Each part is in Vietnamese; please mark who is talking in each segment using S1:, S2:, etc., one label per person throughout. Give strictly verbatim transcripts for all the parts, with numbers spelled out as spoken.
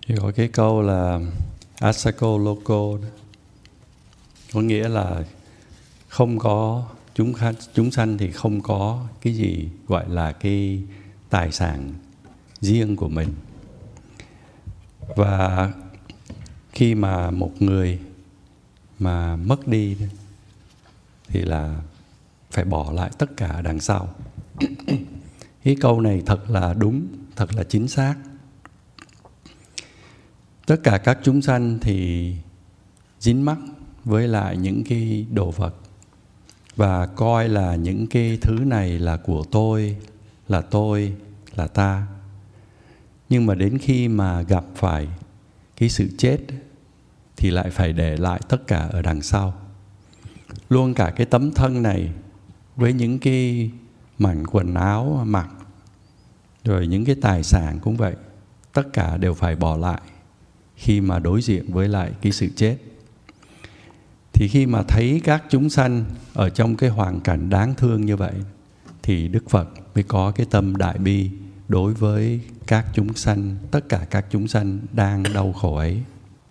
S1: Thì có cái câu là Asako Loco, có nghĩa là không có chúng chúng sanh thì không có cái gì gọi là cái tài sản riêng của mình. Và khi mà một người mà mất đi thì là phải bỏ lại tất cả đằng sau. Cái câu này thật là đúng, thật là chính xác. Tất cả các chúng sanh thì dính mắc với lại những cái đồ vật và coi là những cái thứ này là của tôi, là tôi, là ta. Nhưng mà đến khi mà gặp phải cái sự chết thì lại phải để lại tất cả ở đằng sau. Luôn cả cái tấm thân này với những cái mảnh quần áo mặc, rồi những cái tài sản cũng vậy, tất cả đều phải bỏ lại khi mà đối diện với lại cái sự chết. Thì khi mà thấy các chúng sanh ở trong cái hoàn cảnh đáng thương như vậy thì Đức Phật mới có cái tâm đại bi đối với các chúng sanh, tất cả các chúng sanh đang đau khổ ấy.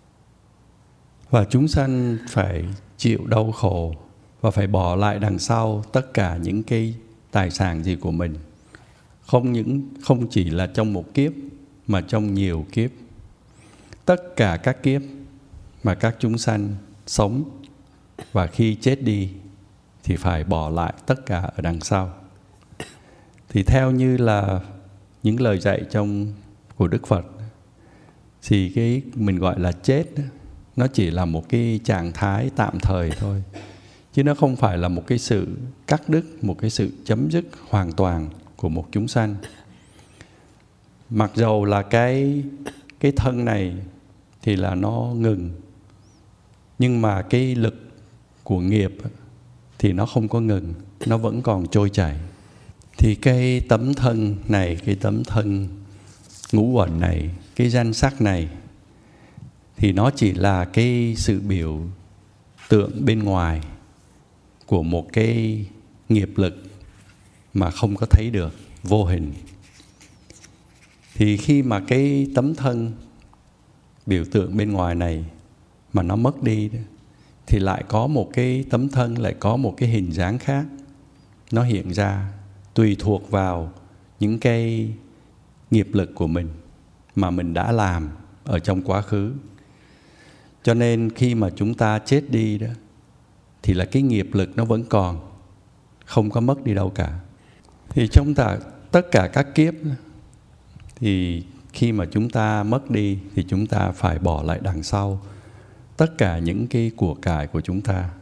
S1: Và chúng sanh phải chịu đau khổ và phải bỏ lại đằng sau tất cả những cái tài sản gì của mình. Không những không chỉ là trong một kiếp mà trong nhiều kiếp. Tất cả các kiếp mà các chúng sanh sống và khi chết đi thì phải bỏ lại tất cả ở đằng sau. Thì theo như là những lời dạy trong của Đức Phật thì cái mình gọi là chết nó chỉ là một cái trạng thái tạm thời thôi, chứ nó không phải là một cái sự cắt đứt, một cái sự chấm dứt hoàn toàn của một chúng sanh. Mặc dầu là cái cái thân này thì là nó ngừng, nhưng mà cái lực của nghiệp thì nó không có ngừng, nó vẫn còn trôi chảy. Thì cái tấm thân này, cái tấm thân ngũ uẩn này, cái danh sắc này thì nó chỉ là cái sự biểu tượng bên ngoài của một cái nghiệp lực mà không có thấy được, vô hình. Thì khi mà cái tấm thân biểu tượng bên ngoài này mà nó mất đi thì lại có một cái tấm thân, lại có một cái hình dáng khác nó hiện ra, tùy thuộc vào những cái nghiệp lực của mình mà mình đã làm ở trong quá khứ. Cho nên khi mà chúng ta chết đi đó thì là cái nghiệp lực nó vẫn còn, không có mất đi đâu cả. Thì trong ta, tất cả các kiếp thì khi mà chúng ta mất đi thì chúng ta phải bỏ lại đằng sau tất cả những cái của cải của chúng ta.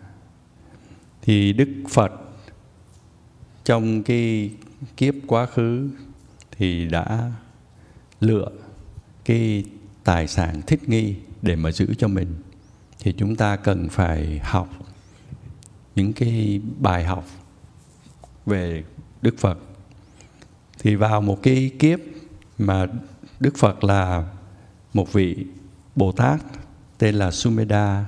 S1: Thì Đức Phật trong cái kiếp quá khứ thì đã lựa cái tài sản thích nghi để mà giữ cho mình. Thì chúng ta cần phải học những cái bài học về Đức Phật. Thì vào một cái kiếp mà Đức Phật là một vị Bồ Tát tên là Sumedha,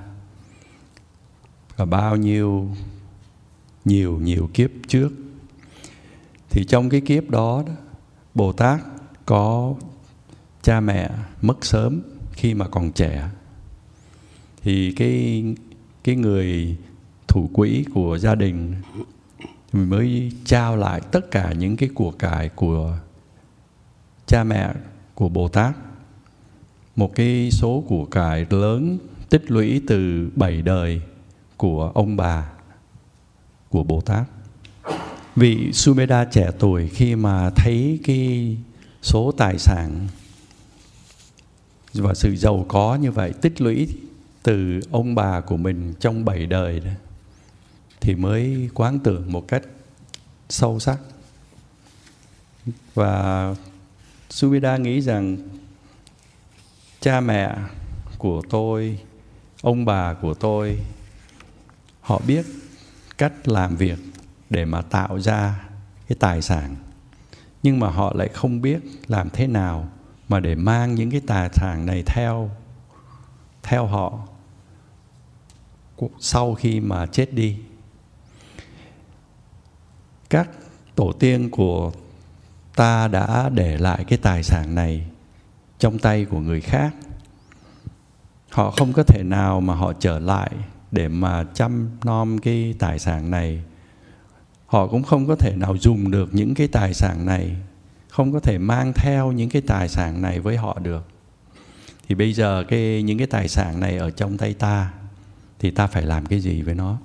S1: và bao nhiêu nhiều nhiều kiếp trước, thì trong cái kiếp đó, đó Bồ Tát có cha mẹ mất sớm khi mà còn trẻ. Thì cái cái người thủ quỹ của gia đình mới trao lại tất cả những cái của cải của cha mẹ của Bồ Tát, một cái số của cải lớn tích lũy từ bảy đời của ông bà của Bồ Tát. Vị Sumedha trẻ tuổi khi mà thấy cái số tài sản và sự giàu có như vậy tích lũy từ ông bà của mình trong bảy đời đó, thì mới quán tưởng một cách sâu sắc. Và Sumedha nghĩ rằng cha mẹ của tôi, ông bà của tôi, họ biết cách làm việc để mà tạo ra cái tài sản, nhưng mà họ lại không biết làm thế nào mà để mang những cái tài sản này theo theo họ sau khi mà chết đi. Các tổ tiên của ta đã để lại cái tài sản này trong tay của người khác họ không có thể nào mà họ trở lại để mà chăm nom cái tài sản này. Họ cũng không có thể nào dùng được những cái tài sản này, không có thể mang theo những cái tài sản này với họ được. Thì bây giờ cái, những cái tài sản này ở trong tay ta, thì ta phải làm cái gì với nó?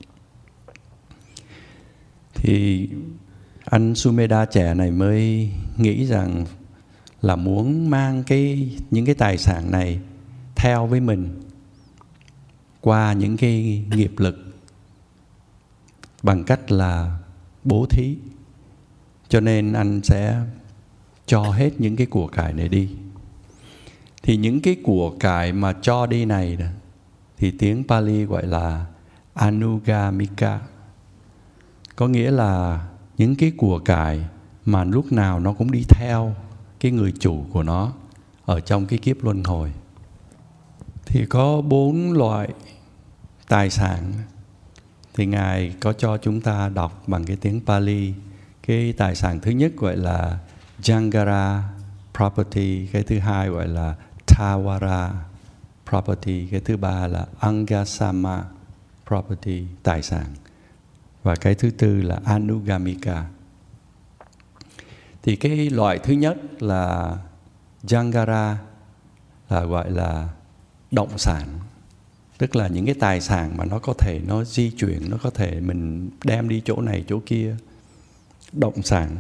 S1: Thì anh Sumedha trẻ này mới nghĩ rằng là muốn mang cái, những cái tài sản này theo với mình qua những cái nghiệp lực bằng cách là bố thí. Cho nên anh sẽ cho hết những cái của cải này đi. Thì những cái của cải mà cho đi này thì tiếng Pali gọi là Anugamika. Có nghĩa là những cái của cải mà lúc nào nó cũng đi theo cái người chủ của nó ở trong cái kiếp luân hồi. Thì có bốn loại tài sản. Thì Ngài có cho chúng ta đọc bằng cái tiếng Pali. Cái tài sản thứ nhất gọi là Jangara property, cái thứ hai gọi là Tawara property, cái thứ ba là Angasama property, tài sản, và cái thứ tư là Anugamika. Thì cái loại thứ nhất là Jangara là gọi là động sản, tức là những cái tài sản mà nó có thể nó di chuyển, nó có thể mình đem đi chỗ này chỗ kia. Động sản.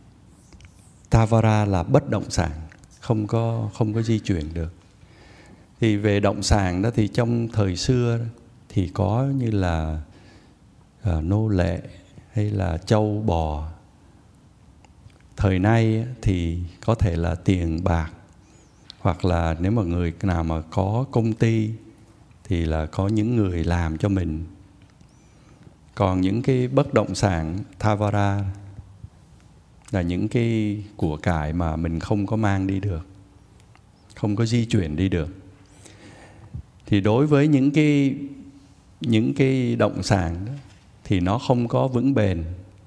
S1: Tavara là bất động sản, không có không có di chuyển được. Thì về động sản đó thì trong thời xưa thì có như là uh, nô lệ hay là trâu bò. Thời nay thì có thể là tiền bạc, hoặc là nếu mà người nào mà có công ty thì là có những người làm cho mình. Còn những cái bất động sản Tavara là những cái của cải mà mình không có mang đi được, không có di chuyển đi được. Thì đối với những cái những cái động sản đó, thì nó không có vững bền.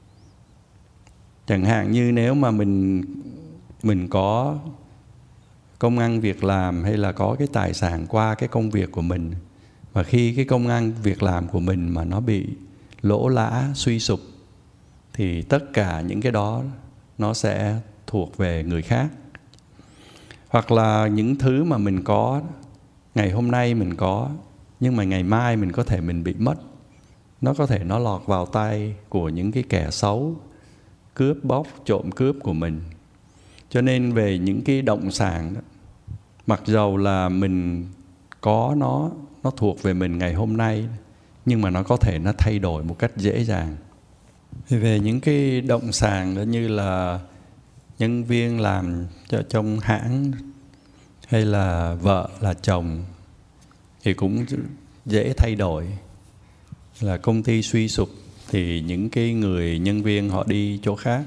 S1: Chẳng hạn như nếu mà mình mình có công ăn việc làm hay là có cái tài sản qua cái công việc của mình, và khi cái công ăn việc làm của mình mà nó bị lỗ lã, suy sụp, thì tất cả những cái đó nó sẽ thuộc về người khác. Hoặc là những thứ mà mình có, ngày hôm nay mình có, nhưng mà ngày mai mình có thể mình bị mất. Nó có thể nó lọt vào tay của những cái kẻ xấu, cướp bóc, trộm cướp của mình. Cho nên về những cái động sản đó, mặc dầu là mình có nó, nó thuộc về mình ngày hôm nay, nhưng mà nó có thể nó thay đổi một cách dễ dàng. Về những cái động sản đó như là nhân viên làm cho trong hãng, hay là vợ là chồng, thì cũng dễ thay đổi. Là công ty suy sụp thì những cái người nhân viên họ đi chỗ khác.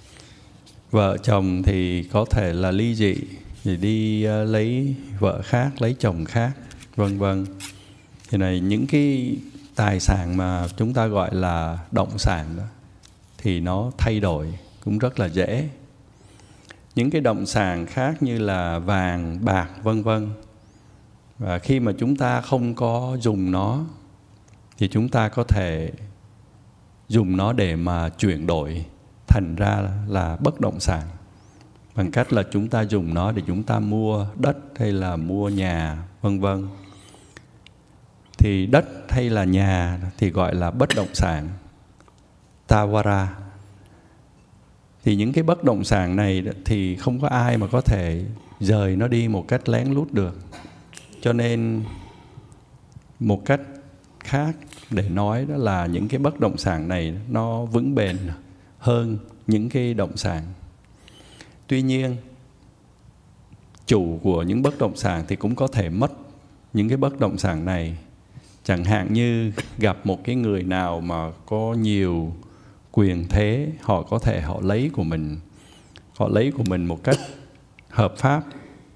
S1: Vợ chồng thì có thể là ly dị thì đi uh, lấy vợ khác, lấy chồng khác, vân vân. Thì này những cái tài sản mà chúng ta gọi là động sản đó, thì nó thay đổi cũng rất là dễ. Những cái động sản khác như là vàng, bạc, vân vân. Và khi mà chúng ta không có dùng nó, thì chúng ta có thể dùng nó để mà chuyển đổi thành ra là bất động sản, bằng cách là chúng ta dùng nó để chúng ta mua đất hay là mua nhà, vân vân. Thì đất hay là nhà thì gọi là bất động sản, Tawara. Thì những cái bất động sản này thì không có ai mà có thể rời nó đi một cách lén lút được. Cho nên một cách khác để nói đó là những cái bất động sản này nó vững bền hơn những cái động sản. Tuy nhiên, chủ của những bất động sản thì cũng có thể mất những cái bất động sản này. Chẳng hạn như gặp một cái người nào mà có nhiều quyền thế, họ có thể họ lấy của mình, họ lấy của mình một cách hợp pháp,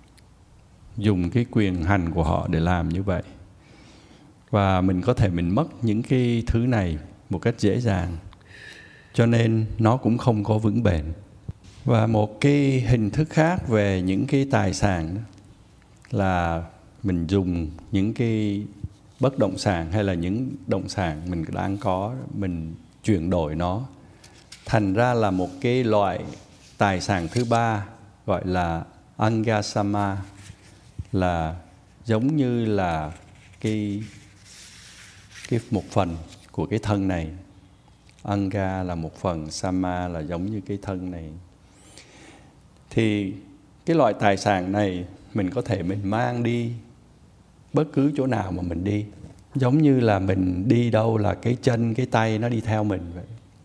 S1: dùng cái quyền hành của họ để làm như vậy. Và mình có thể mình mất những cái thứ này một cách dễ dàng. Cho nên nó cũng không có vững bền. Và một cái hình thức khác về những cái tài sản là mình dùng những cái bất động sản hay là những động sản mình đang có, mình chuyển đổi nó thành ra là một cái loại tài sản thứ ba gọi là Angasama, là giống như là cái, cái một phần của cái thân này. Anga là một phần, Sama là giống như cái thân này. Thì cái loại tài sản này mình có thể mình mang đi bất cứ chỗ nào mà mình đi. Giống như là mình đi đâu là cái chân, cái tay nó đi theo mình vậy.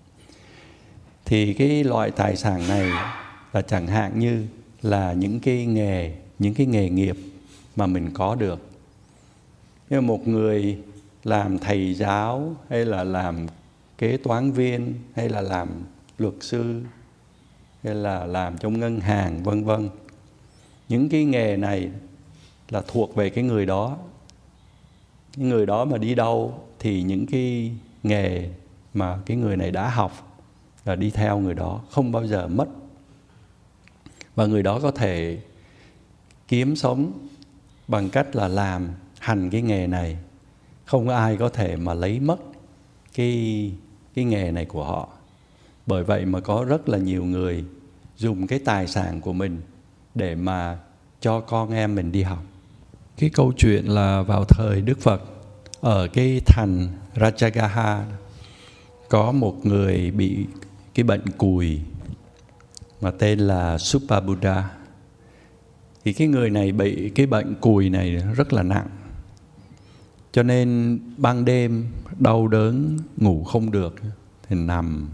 S1: Thì cái loại tài sản này là chẳng hạn như là những cái nghề, những cái nghề nghiệp mà mình có được. Như một người làm thầy giáo hay là làm kế toán viên hay là làm luật sư hay là làm trong ngân hàng vân vân. Những cái nghề này là thuộc về cái người đó. Cái người đó mà đi đâu thì những cái nghề mà cái người này đã học là đi theo người đó, không bao giờ mất. Và người đó có thể kiếm sống bằng cách là làm hành cái nghề này. Không có ai có thể mà lấy mất cái, cái nghề này của họ. Bởi vậy mà có rất là nhiều người dùng cái tài sản của mình để mà cho con em mình đi học. Cái câu chuyện là vào thời Đức Phật, ở cái thành Rajagaha có một người bị cái bệnh cùi mà tên là Supabuddha. Thì cái người này bị cái bệnh cùi này rất là nặng, cho nên ban đêm đau đớn ngủ không được thì nằm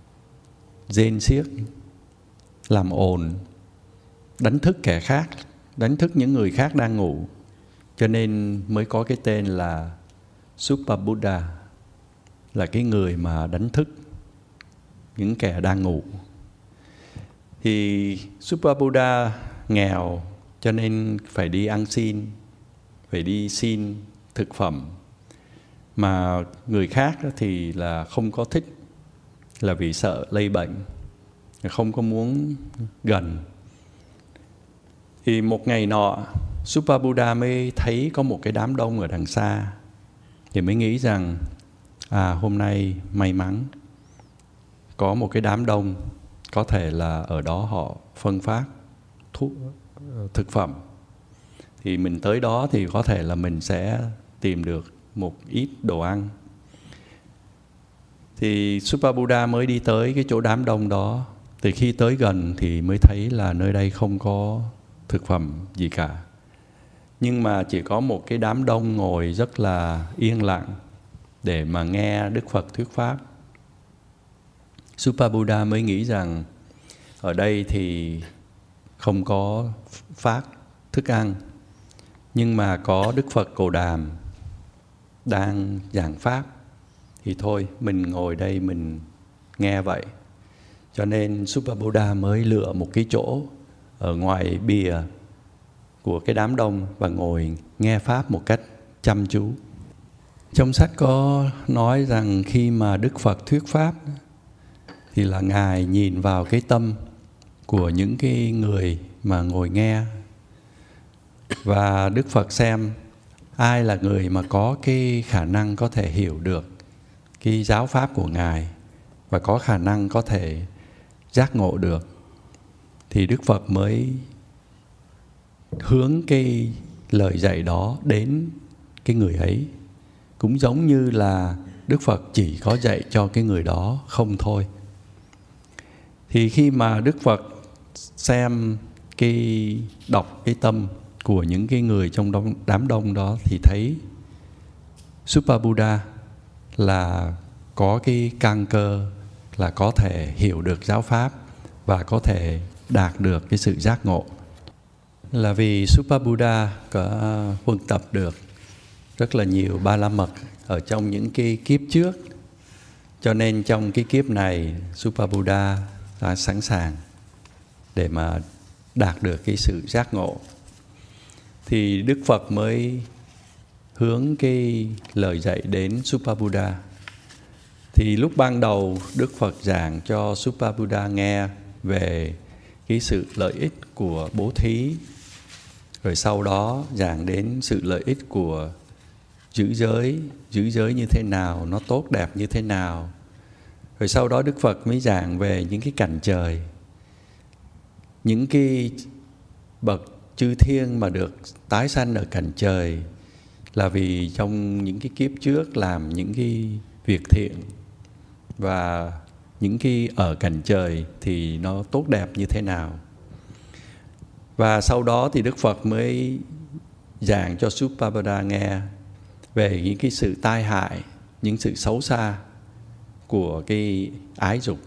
S1: rên xiếc, làm ồn, đánh thức kẻ khác, đánh thức những người khác đang ngủ. Cho nên mới có cái tên là Supabuddha, là cái người mà đánh thức những kẻ đang ngủ. Thì Supabuddha nghèo cho nên phải đi ăn xin, phải đi xin thực phẩm. Mà người khác thì là không có thích, là vì sợ lây bệnh, không có muốn gần. Thì một ngày nọ, Supabuddha mới thấy có một cái đám đông ở đằng xa. Thì mới nghĩ rằng, à hôm nay may mắn, có một cái đám đông, có thể là ở đó họ phân phát thuốc, thực phẩm. Thì mình tới đó thì có thể là mình sẽ tìm được một ít đồ ăn. Thì Supabuddha mới đi tới cái chỗ đám đông đó. Từ khi tới gần thì mới thấy là nơi đây không có thực phẩm gì cả. Nhưng mà chỉ có một cái đám đông ngồi rất là yên lặng để mà nghe Đức Phật thuyết pháp. Supabuddha mới nghĩ rằng ở đây thì không có phát thức ăn, nhưng mà có Đức Phật Cồ Đàm đang giảng pháp, thì thôi mình ngồi đây mình nghe vậy. Cho nên Supabuddha mới lựa một cái chỗ ở ngoài bìa của cái đám đông và ngồi nghe pháp một cách chăm chú. Trong sách có nói rằng khi mà Đức Phật thuyết pháp thì là Ngài nhìn vào cái tâm của những cái người mà ngồi nghe, và Đức Phật xem ai là người mà có cái khả năng có thể hiểu được cái giáo pháp của Ngài và có khả năng có thể giác ngộ được, thì Đức Phật mới hướng cái lời dạy đó đến cái người ấy. Cũng giống như là Đức Phật chỉ có dạy cho cái người đó không thôi. Thì khi mà Đức Phật xem cái đọc cái tâm của những cái người trong đông, đám đông đó, thì thấy Supabuddha là có cái căn cơ, là có thể hiểu được giáo pháp và có thể đạt được cái sự giác ngộ. Là vì Supabuddha có huân tập được rất là nhiều ba la mật ở trong những cái kiếp trước, cho nên trong cái kiếp này Supabuddha đã sẵn sàng để mà đạt được cái sự giác ngộ. Thì Đức Phật mới hướng cái lời dạy đến Supabuddha. Thì lúc ban đầu Đức Phật giảng cho Supabuddha nghe về cái sự lợi ích của bố thí, Rồi sau đó giảng đến sự lợi ích của giữ giới, giữ giới như thế nào, nó tốt đẹp như thế nào. Rồi sau đó Đức Phật mới giảng về những cái cảnh trời, những cái bậc chư thiên mà được tái sanh ở cảnh trời là vì trong những cái kiếp trước làm những cái việc thiện, và những cái ở cảnh trời thì nó tốt đẹp như thế nào. Và sau đó thì Đức Phật mới giảng cho Subhabuddha nghe về những cái sự tai hại, những sự xấu xa của cái ái dục.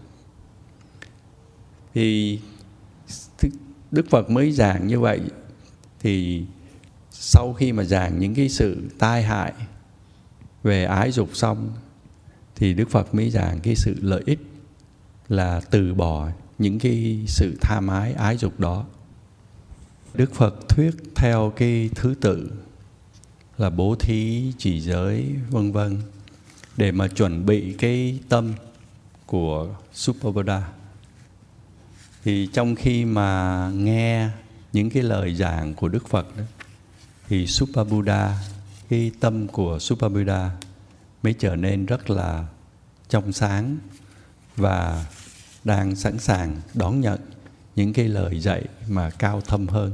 S1: Thì Đức Phật mới giảng như vậy, thì sau khi mà giảng những cái sự tai hại về ái dục xong, thì Đức Phật mới giảng cái sự lợi ích là từ bỏ những cái sự tham ái ái dục đó. Đức Phật thuyết theo cái thứ tự là bố thí, trì giới, vân vân, để mà chuẩn bị cái tâm của Subhabuddha. Thì trong khi mà nghe những cái lời giảng của Đức Phật đó, thì Subhabuddha, cái tâm của Subhabuddha mới trở nên rất là trong sáng và đang sẵn sàng đón nhận những cái lời dạy mà cao thâm hơn.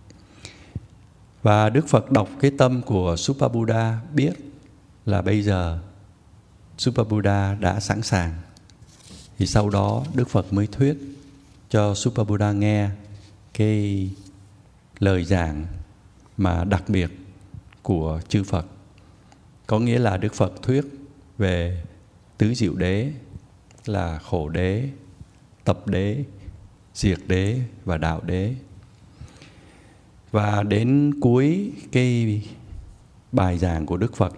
S1: Và Đức Phật đọc cái tâm của Subhabuddha, biết là bây giờ Subhabuddha đã sẵn sàng. Thì sau đó Đức Phật mới thuyết cho Subhabuddha nghe cái lời giảng mà đặc biệt của chư Phật. Có nghĩa là Đức Phật thuyết về tứ diệu đế là khổ đế, tập đế, diệt đế và đạo đế. Và đến cuối cái bài giảng của Đức Phật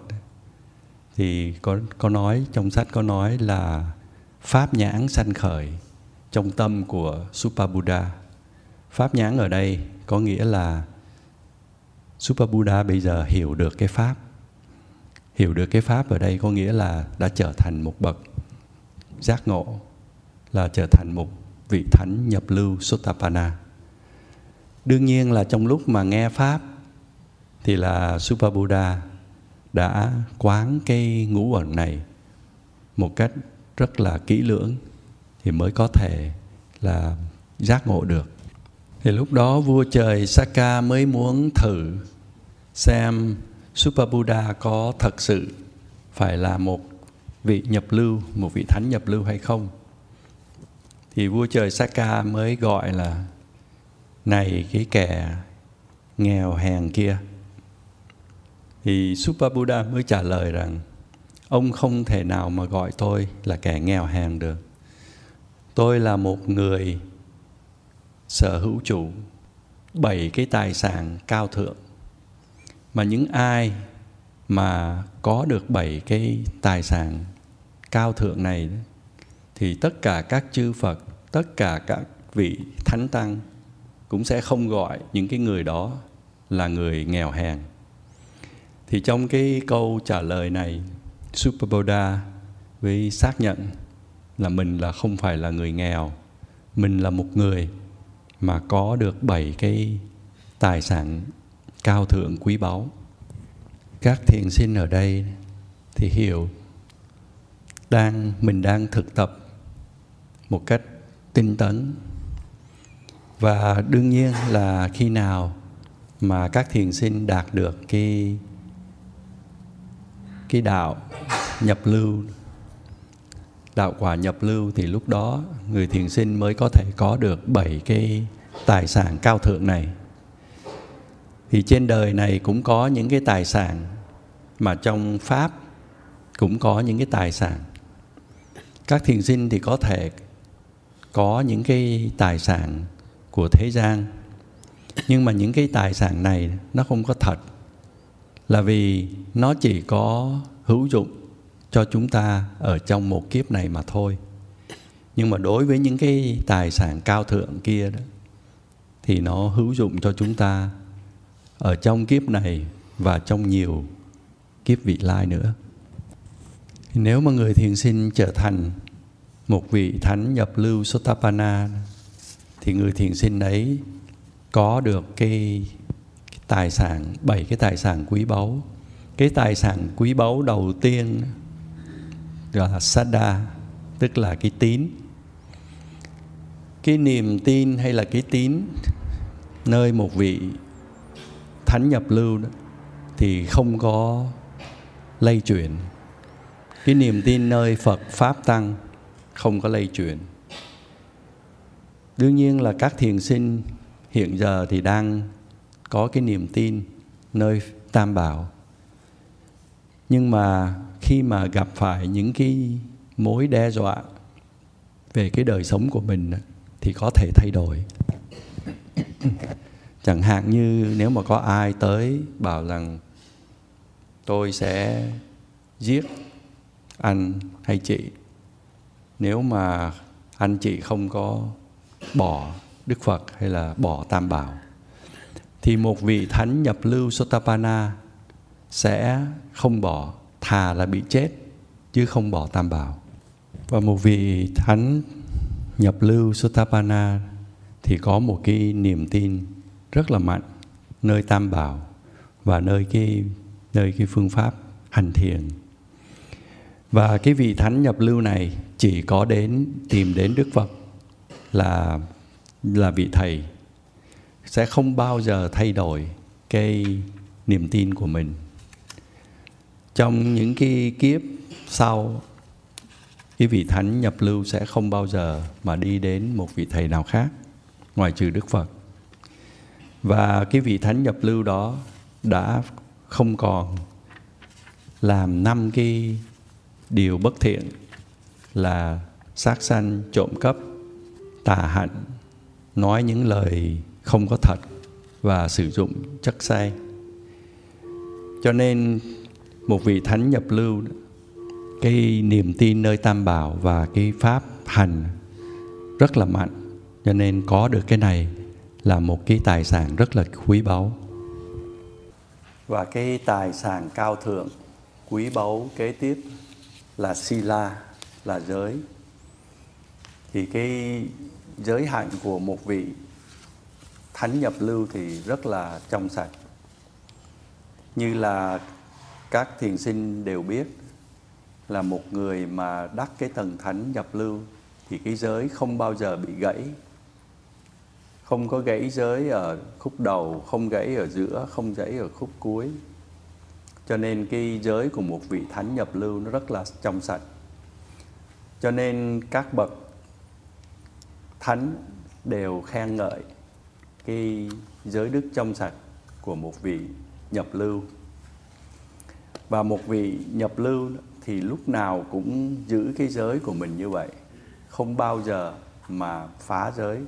S1: thì có, có nói, trong sách có nói là pháp nhãn sanh khởi trong tâm của Subhabuddha. Pháp nhãn ở đây có nghĩa là Subhabuddha bây giờ hiểu được cái pháp. Hiểu được cái pháp ở đây có nghĩa là đã trở thành một bậc giác ngộ, là trở thành một vị thánh nhập lưu Sotapanna. Đương nhiên là trong lúc mà nghe pháp thì là Subhabuddha đã quán cái ngũ uẩn này một cách rất là kỹ lưỡng thì mới có thể là giác ngộ được. Thì lúc đó vua trời Sakka mới muốn thử xem Subhabuddha có thật sự phải là một vị nhập lưu, một vị thánh nhập lưu hay không. Thì vua trời Sakka mới gọi là: này cái kẻ nghèo hèn kia. Thì Subhabuddha mới trả lời rằng: ông không thể nào mà gọi tôi là kẻ nghèo hèn được. Tôi là một người sở hữu chủ bảy cái tài sản cao thượng. Mà những ai mà có được bảy cái tài sản cao thượng này thì tất cả các chư Phật, tất cả các vị thánh tăng cũng sẽ không gọi những cái người đó là người nghèo hèn. Thì trong cái câu trả lời này, Subhabuddha mới xác nhận là mình là không phải là người nghèo, mình là một người mà có được bảy cái tài sản cao thượng quý báu. Các thiền sinh ở đây thì hiểu đang mình đang thực tập một cách tinh tấn. Và đương nhiên là khi nào mà các thiền sinh đạt được cái cái đạo nhập lưu, đạo quả nhập lưu, thì lúc đó người thiền sinh mới có thể có được bảy cái tài sản cao thượng này. Thì trên đời này cũng có những cái tài sản, mà trong Pháp cũng có những cái tài sản. Các thiền sinh thì có thể có những cái tài sản của thế gian, nhưng mà những cái tài sản này nó không có thật, là vì nó chỉ có hữu dụng cho chúng ta ở trong một kiếp này mà thôi. Nhưng mà đối với những cái tài sản cao thượng kia đó, thì nó hữu dụng cho chúng ta ở trong kiếp này và trong nhiều kiếp vị lai nữa. Nếu mà người thiền sinh trở thành một vị thánh nhập lưu Sotapanna, thì người thiền sinh ấy có được cái tài sản, bảy cái tài sản quý báu. Cái tài sản quý báu đầu tiên gọi là Saddha, tức là cái tín. Cái niềm tin hay là cái tín nơi một vị thánh nhập lưu đó, thì không có lay chuyển. Cái niềm tin nơi Phật Pháp Tăng không có lay chuyển. Đương nhiên là các thiền sinh hiện giờ thì đang có cái niềm tin nơi Tam Bảo. Nhưng mà khi mà gặp phải những cái mối đe dọa về cái đời sống của mình thì có thể thay đổi. Chẳng hạn như nếu mà có ai tới bảo rằng tôi sẽ giết anh hay chị nếu mà anh chị không có bỏ Đức Phật hay là bỏ Tam Bảo, thì một vị thánh nhập lưu Sotapanna sẽ không bỏ, thà là bị chết chứ không bỏ Tam Bảo. Và một vị thánh nhập lưu Sotapanna thì có một cái niềm tin rất là mạnh nơi Tam Bảo và nơi cái, nơi cái phương pháp hành thiền. Và cái vị thánh nhập lưu này chỉ có đến tìm đến Đức Phật là, là vị thầy, sẽ không bao giờ thay đổi cái niềm tin của mình. Trong những cái kiếp sau, cái vị thánh nhập lưu sẽ không bao giờ mà đi đến một vị thầy nào khác ngoài trừ Đức Phật. Và cái vị thánh nhập lưu đó đã không còn làm năm cái điều bất thiện là sát sanh, trộm cắp, tà hạnh, nói những lời không có thật và sử dụng chất say. Cho nên một vị thánh nhập lưu, cái niềm tin nơi Tam Bảo và cái pháp hành rất là mạnh. Cho nên có được cái này là một cái tài sản rất là quý báu. Và cái tài sản cao thượng, quý báu kế tiếp là Sila, là giới. Thì cái giới hạnh của một vị thánh nhập lưu thì rất là trong sạch. Như là các thiền sinh đều biết là một người mà đắc cái tầng thánh nhập lưu thì cái giới không bao giờ bị gãy. Không có gãy giới ở khúc đầu, không gãy ở giữa, không gãy ở khúc cuối. Cho nên cái giới của một vị thánh nhập lưu nó rất là trong sạch. Cho nên các bậc thánh đều khen ngợi cái giới đức trong sạch của một vị nhập lưu. Và một vị nhập lưu thì lúc nào cũng giữ cái giới của mình như vậy, không bao giờ mà phá giới.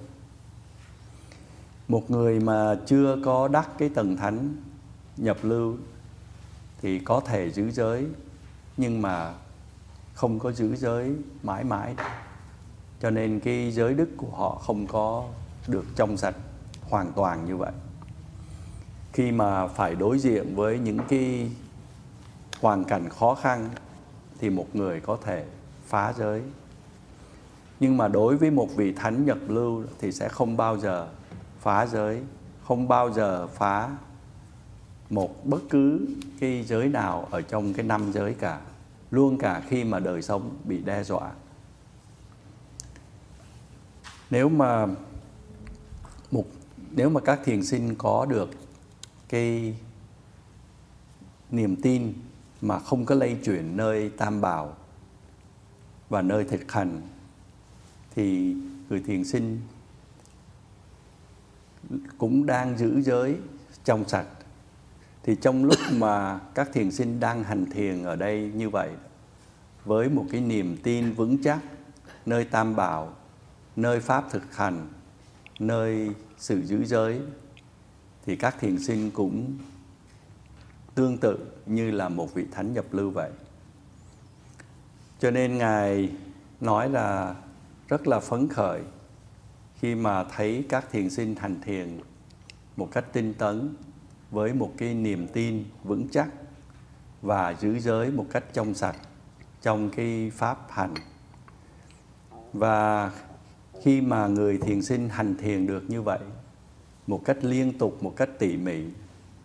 S1: Một người mà chưa có đắc cái tầng thánh nhập lưu thì có thể giữ giới, nhưng mà không có giữ giới mãi mãi. Cho nên cái giới đức của họ không có được trong sạch hoàn toàn như vậy. Khi mà phải đối diện với những cái hoàn cảnh khó khăn thì một người có thể phá giới. Nhưng mà đối với một vị thánh nhập lưu thì sẽ không bao giờ phá giới, không bao giờ phá một bất cứ cái giới nào ở trong cái năm giới cả, luôn cả khi mà đời sống bị đe dọa. Nếu mà một nếu mà các thiền sinh có được cái niềm tin mà không có lay chuyển nơi Tam Bảo và nơi thực hành, thì người thiền sinh cũng đang giữ giới trong sạch. Thì trong lúc mà các thiền sinh đang hành thiền ở đây như vậy, với một cái niềm tin vững chắc nơi Tam Bảo, nơi pháp thực hành, nơi sự giữ giới, thì các thiền sinh cũng tương tự như là một vị thánh nhập lưu vậy. Cho nên Ngài nói là rất là phấn khởi khi mà thấy các thiền sinh hành thiền một cách tinh tấn, với một cái niềm tin vững chắc và giữ giới một cách trong sạch trong cái pháp hành. Và khi mà người thiền sinh hành thiền được như vậy, một cách liên tục, một cách tỉ mỉ,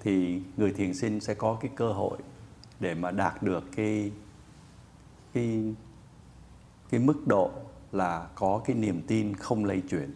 S1: thì người thiền sinh sẽ có cái cơ hội để mà đạt được cái cái cái mức độ là có cái niềm tin không lay chuyển.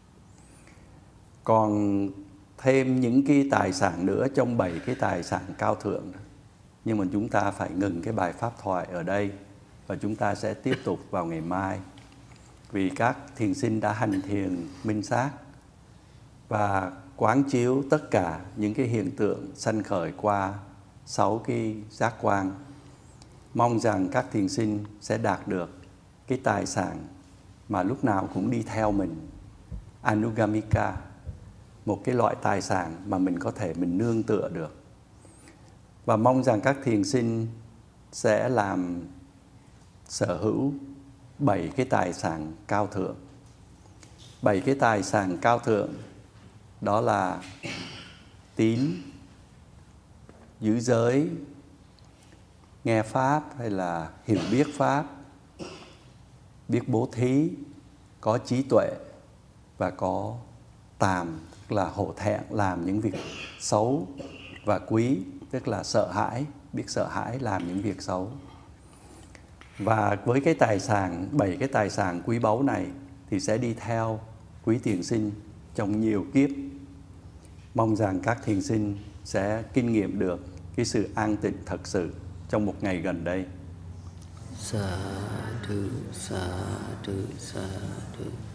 S1: Còn thêm những cái tài sản nữa trong bảy cái tài sản cao thượng. Nhưng mà chúng ta phải ngừng cái bài pháp thoại ở đây và chúng ta sẽ tiếp tục vào ngày mai. Vì các thiền sinh đã hành thiền minh sát và quán chiếu tất cả những cái hiện tượng sanh khởi qua sáu cái giác quan. Mong rằng các thiền sinh sẽ đạt được cái tài sản mà lúc nào cũng đi theo mình, Anugamika, một cái loại tài sản mà mình có thể mình nương tựa được. Và mong rằng các thiền sinh sẽ làm sở hữu bảy cái tài sản cao thượng. Bảy cái tài sản cao thượng đó là tín, giữ giới, nghe pháp hay là hiểu biết pháp, biết bố thí, có trí tuệ và có tàm, tức là hổ thẹn làm những việc xấu, và quý, tức là sợ hãi, biết sợ hãi làm những việc xấu. Và với cái tài sản, bảy cái tài sản quý báu này thì sẽ đi theo quý thiền sinh trong nhiều kiếp. Mong rằng các thiền sinh sẽ kinh nghiệm được cái sự an tịnh thật sự trong một ngày gần đây.
S2: Sa thu, sa thu, sa thu.